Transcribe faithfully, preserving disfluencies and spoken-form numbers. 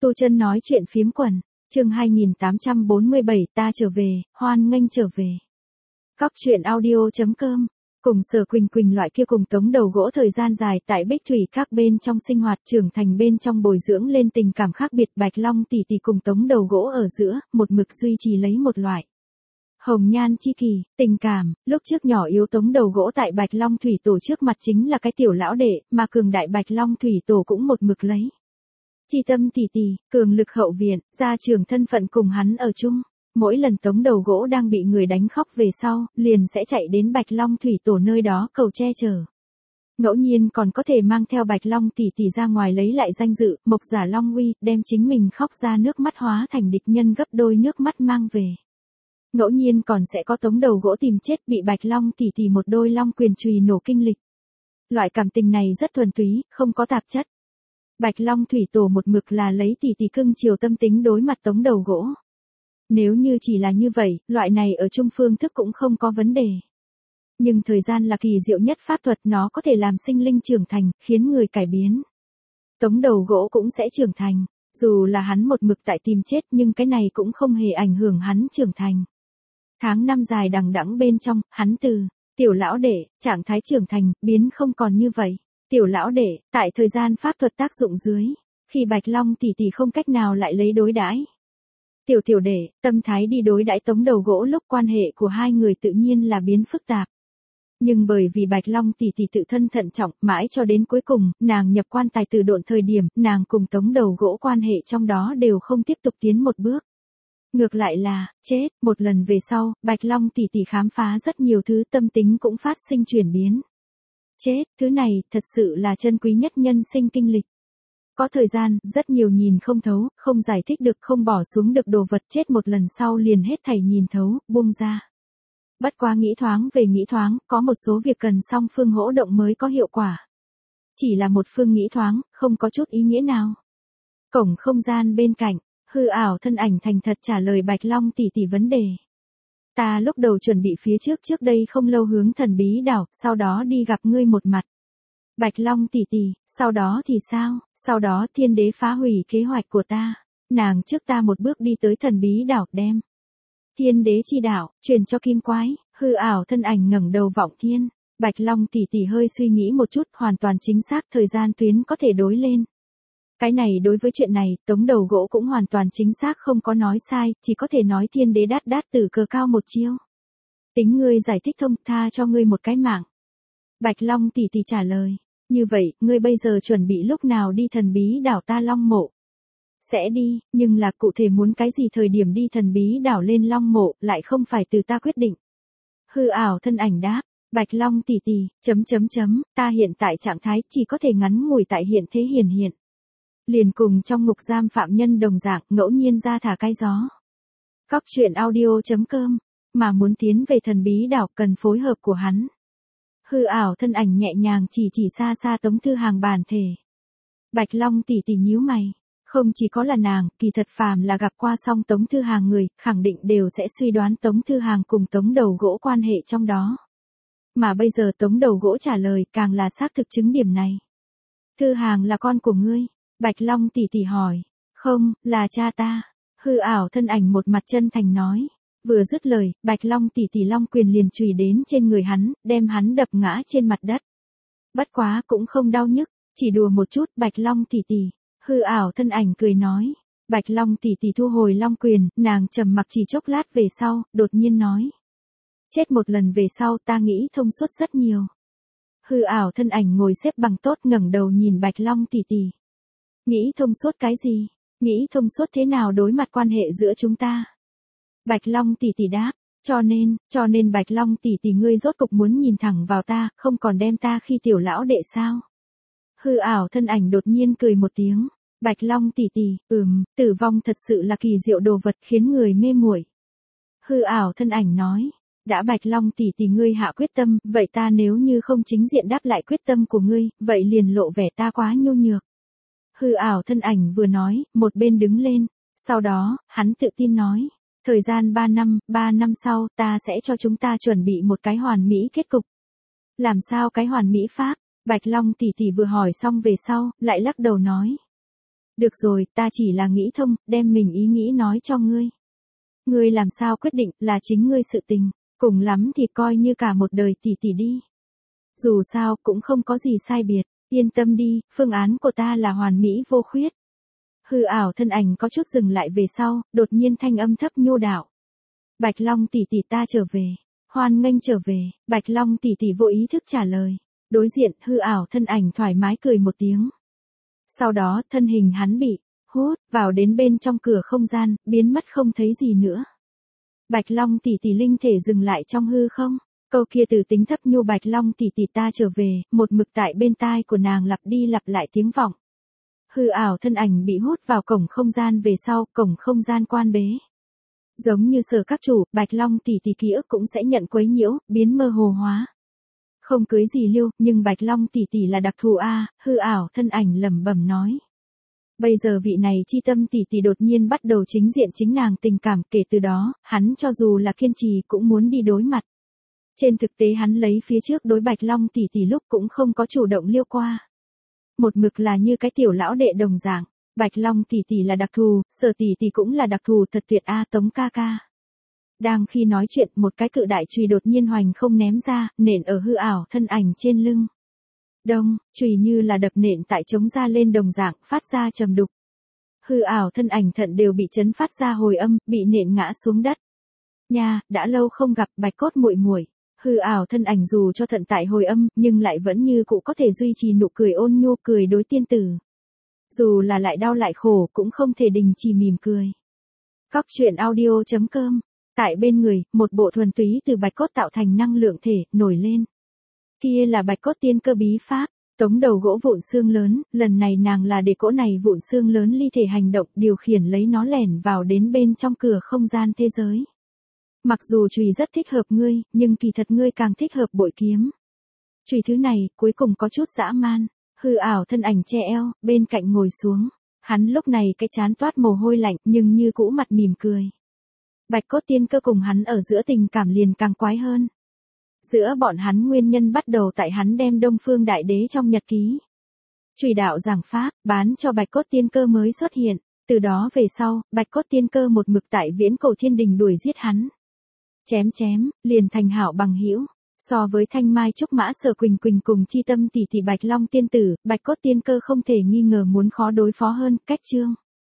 Tu Chân nói chuyện phiếm quần, chương hai nghìn tám trăm bốn mươi bảy ta trở về, hoan nghênh trở về. Cóc truyện audio chấm com, cùng Sở Quỳnh Quỳnh loại kia cùng Tống Đầu Gỗ thời gian dài tại Bích Thủy các bên trong sinh hoạt trưởng thành bên trong bồi dưỡng lên tình cảm khác biệt. Bạch Long tỷ tỷ cùng Tống Đầu Gỗ ở giữa, một mực duy trì lấy một loại hồng nhan chi kỳ, tình cảm. Lúc trước nhỏ yếu Tống Đầu Gỗ tại Bạch Long thủy tổ trước mặt chính là cái tiểu lão đệ, mà cường đại Bạch Long thủy tổ cũng một mực lấy chi tâm tỷ tỷ, cường lực hậu viện, gia trưởng thân phận cùng hắn ở chung. Mỗi lần Tống Đầu Gỗ đang bị người đánh khóc về sau, liền sẽ chạy đến Bạch Long thủy tổ nơi đó cầu che chở. Ngẫu nhiên còn có thể mang theo Bạch Long tỷ tỷ ra ngoài lấy lại danh dự, mộc giả Long uy, đem chính mình khóc ra nước mắt hóa thành địch nhân gấp đôi nước mắt mang về. Ngẫu nhiên còn sẽ có Tống Đầu Gỗ tìm chết bị Bạch Long tỷ tỷ một đôi long quyền chùy nổ kinh lịch. Loại cảm tình này rất thuần túy, không có tạp chất. Bạch Long thủy tổ một mực là lấy tỷ tỷ cưng chiều tâm tính đối mặt Tống Đầu Gỗ. Nếu như chỉ là như vậy, loại này ở chung phương thức cũng không có vấn đề. Nhưng thời gian là kỳ diệu nhất pháp thuật, nó có thể làm sinh linh trưởng thành, khiến người cải biến. Tống Đầu Gỗ cũng sẽ trưởng thành, dù là hắn một mực tại tìm chết nhưng cái này cũng không hề ảnh hưởng hắn trưởng thành. Tháng năm dài đằng đẵng bên trong, hắn từ tiểu lão đệ, trạng thái trưởng thành, biến không còn như vậy. Tiểu lão đệ, tại thời gian pháp thuật tác dụng dưới, khi Bạch Long tỷ tỷ không cách nào lại lấy đối đãi tiểu tiểu đệ, tâm thái đi đối đãi Tống Đầu Gỗ lúc quan hệ của hai người tự nhiên là biến phức tạp. Nhưng bởi vì Bạch Long tỷ tỷ tự thân thận trọng, mãi cho đến cuối cùng, nàng nhập quan tài tử độn thời điểm, nàng cùng Tống Đầu Gỗ quan hệ trong đó đều không tiếp tục tiến một bước. Ngược lại là, chết, một lần về sau, Bạch Long tỷ tỷ khám phá rất nhiều thứ, tâm tính cũng phát sinh chuyển biến. Chết, thứ này, thật sự là chân quý nhất nhân sinh kinh lịch. Có thời gian, rất nhiều nhìn không thấu, không giải thích được, không bỏ xuống được đồ vật, chết một lần sau liền hết thảy nhìn thấu, buông ra. Bất quá nghĩ thoáng về nghĩ thoáng, có một số việc cần song phương hỗ động mới có hiệu quả. Chỉ là một phương nghĩ thoáng, không có chút ý nghĩa nào. Cổng không gian bên cạnh, hư ảo thân ảnh thành thật trả lời Bạch Long tỷ tỷ vấn đề. Ta lúc đầu chuẩn bị phía trước trước đây không lâu hướng thần bí đảo, sau đó đi gặp ngươi một mặt. Bạch Long tỷ tỷ, sau đó thì sao? Sau đó thiên đế phá hủy kế hoạch của ta. Nàng trước ta một bước đi tới thần bí đảo, đem thiên đế chi đạo truyền cho kim quái. Hư ảo thân ảnh ngẩng đầu vọng thiên. Bạch Long tỷ tỷ hơi suy nghĩ một chút, hoàn toàn chính xác, thời gian tuyến có thể đối lên. Cái này đối với chuyện này, Tống Đầu Gỗ cũng hoàn toàn chính xác không có nói sai, chỉ có thể nói thiên đế đát đát tử cờ cao một chiêu. Tính ngươi giải thích thông, tha cho ngươi một cái mạng. Bạch Long tỷ tỷ trả lời, như vậy, ngươi bây giờ chuẩn bị lúc nào đi thần bí đảo ta Long Mộ? Sẽ đi, nhưng là cụ thể muốn cái gì thời điểm đi thần bí đảo lên Long Mộ, lại không phải từ ta quyết định. Hư ảo thân ảnh đáp, Bạch Long tỷ tỷ, chấm chấm chấm, ta hiện tại trạng thái chỉ có thể ngắn ngủi tại hiện thế hiển hiện. Liền cùng trong ngục giam phạm nhân đồng dạng, ngẫu nhiên ra thả cái gió. Cóc truyện audio chấm com, mà muốn tiến về thần bí đảo cần phối hợp của hắn. Hư ảo thân ảnh nhẹ nhàng chỉ chỉ xa xa Tống Thư Hàng bản thể. Bạch Long tỷ tỷ nhíu mày, không chỉ có là nàng, kỳ thật phàm là gặp qua xong Tống Thư Hàng người, khẳng định đều sẽ suy đoán Tống Thư Hàng cùng Tống Đầu Gỗ quan hệ trong đó. Mà bây giờ Tống Đầu Gỗ trả lời càng là xác thực chứng điểm này. Thư Hàng là con của ngươi? Bạch Long tỷ tỷ hỏi. Không, là cha ta. Hư ảo thân ảnh một mặt chân thành nói. Vừa dứt lời, Bạch Long tỷ tỷ long quyền liền chùy đến trên người hắn, đem hắn đập ngã trên mặt đất. Bất quá cũng không đau nhức, chỉ đùa một chút. Bạch Long tỷ tỷ. Hư ảo thân ảnh cười nói. Bạch Long tỷ tỷ thu hồi long quyền, nàng trầm mặc chỉ chốc lát về sau, đột nhiên nói. Chết một lần về sau ta nghĩ thông suốt rất nhiều. Hư ảo thân ảnh ngồi xếp bằng tốt ngẩng đầu nhìn Bạch Long tỷ tỷ. Nghĩ thông suốt cái gì? Nghĩ thông suốt thế nào đối mặt quan hệ giữa chúng ta? Bạch Long tỷ tỷ đáp, cho nên, cho nên Bạch Long tỷ tỷ ngươi rốt cục muốn nhìn thẳng vào ta, không còn đem ta khi tiểu lão đệ sao? Hư ảo thân ảnh đột nhiên cười một tiếng. Bạch Long tỷ tỷ, ừm, tử vong thật sự là kỳ diệu đồ vật, khiến người mê muội. Hư ảo thân ảnh nói, đã Bạch Long tỷ tỷ ngươi hạ quyết tâm, vậy ta nếu như không chính diện đáp lại quyết tâm của ngươi, vậy liền lộ vẻ ta quá nhu nhược. Hư ảo thân ảnh vừa nói, một bên đứng lên, sau đó, hắn tự tin nói, thời gian ba năm, ba năm sau, ta sẽ cho chúng ta chuẩn bị một cái hoàn mỹ kết cục. Làm sao cái hoàn mỹ pháp? Bạch Long tỷ tỷ vừa hỏi xong về sau, lại lắc đầu nói. Được rồi, ta chỉ là nghĩ thông, đem mình ý nghĩ nói cho ngươi. Ngươi làm sao quyết định là chính ngươi sự tình, cùng lắm thì coi như cả một đời tỷ tỷ đi. Dù sao cũng không có gì sai biệt, yên tâm đi, phương án của ta là hoàn mỹ vô khuyết. Hư ảo thân ảnh có chút dừng lại về sau, đột nhiên thanh âm thấp nhô đạo. Bạch Long tỷ tỷ ta trở về, hoan nghênh trở về, Bạch Long tỷ tỷ vô ý thức trả lời. Đối diện hư ảo thân ảnh thoải mái cười một tiếng. Sau đó thân hình hắn bị hút vào đến bên trong cửa không gian, biến mất không thấy gì nữa. Bạch Long tỷ tỷ linh thể dừng lại trong hư không, câu kia từ tính thấp nhu Bạch Long tỷ tỷ ta trở về, một mực tại bên tai của nàng lặp đi lặp lại tiếng vọng. Hư ảo thân ảnh bị hút vào cổng không gian về sau, cổng không gian quan bế. Giống như Sở các chủ, Bạch Long tỷ tỷ ký ức cũng sẽ nhận quấy nhiễu, biến mơ hồ hóa. Không cưới gì lưu, nhưng Bạch Long tỷ tỷ là đặc thù a, hư ảo thân ảnh lẩm bẩm nói. Bây giờ vị này chi tâm tỷ tỷ đột nhiên bắt đầu chính diện chính nàng tình cảm, kể từ đó, hắn cho dù là kiên trì cũng muốn đi đối mặt. Trên thực tế hắn lấy phía trước đối Bạch Long tỷ tỷ lúc cũng không có chủ động liêu qua. Một mực là như cái tiểu lão đệ đồng dạng, Bạch Long tỷ tỷ là đặc thù, Sở tỷ tỷ cũng là đặc thù thật tuyệt a Tống ca ca. Đang khi nói chuyện, một cái cự đại chùy đột nhiên hoành không ném ra, nện ở hư ảo thân ảnh trên lưng. Đông, chùy như là đập nện tại chống ra lên đồng dạng, phát ra trầm đục. Hư ảo thân ảnh thận đều bị chấn phát ra hồi âm, bị nện ngã xuống đất. Nha, đã lâu không gặp Bạch cốt muội muội. Hư ảo thân ảnh dù cho thận tại hồi âm, nhưng lại vẫn như cũ có thể duy trì nụ cười ôn nhu cười đối tiên tử. Dù là lại đau lại khổ cũng không thể đình chỉ mỉm cười. Cóc truyện audio chấm com. Tại bên người, một bộ thuần túy từ bạch cốt tạo thành năng lượng thể, nổi lên. Kia là bạch cốt tiên cơ bí pháp, tống đầu gỗ vụn xương lớn, lần này nàng là để cỗ này vụn xương lớn ly thể hành động, điều khiển lấy nó lẻn vào đến bên trong cửa không gian thế giới. Mặc dù chùy rất thích hợp ngươi, nhưng kỳ thật ngươi càng thích hợp bội kiếm. Chùy thứ này, cuối cùng có chút dã man, hư ảo thân ảnh che eo, bên cạnh ngồi xuống. Hắn lúc này cái trán toát mồ hôi lạnh, nhưng như cũ mặt mỉm cười. Bạch cốt tiên cơ cùng hắn ở giữa tình cảm liền càng quái hơn. Giữa bọn hắn nguyên nhân bắt đầu tại hắn đem Đông Phương Đại Đế trong nhật ký. Chùy đạo giảng pháp, bán cho bạch cốt tiên cơ mới xuất hiện. Từ đó về sau, bạch cốt tiên cơ một mực tại viễn cổ thiên đình đuổi giết hắn. Chém chém, liền thành hảo bằng hữu. So với Thanh Mai Trúc Mã Sở Quỳnh Quỳnh cùng chi tâm tỷ tỷ Bạch Long tiên tử, Bạch cốt tiên cơ không thể nghi ngờ muốn khó đối phó hơn, cách chương.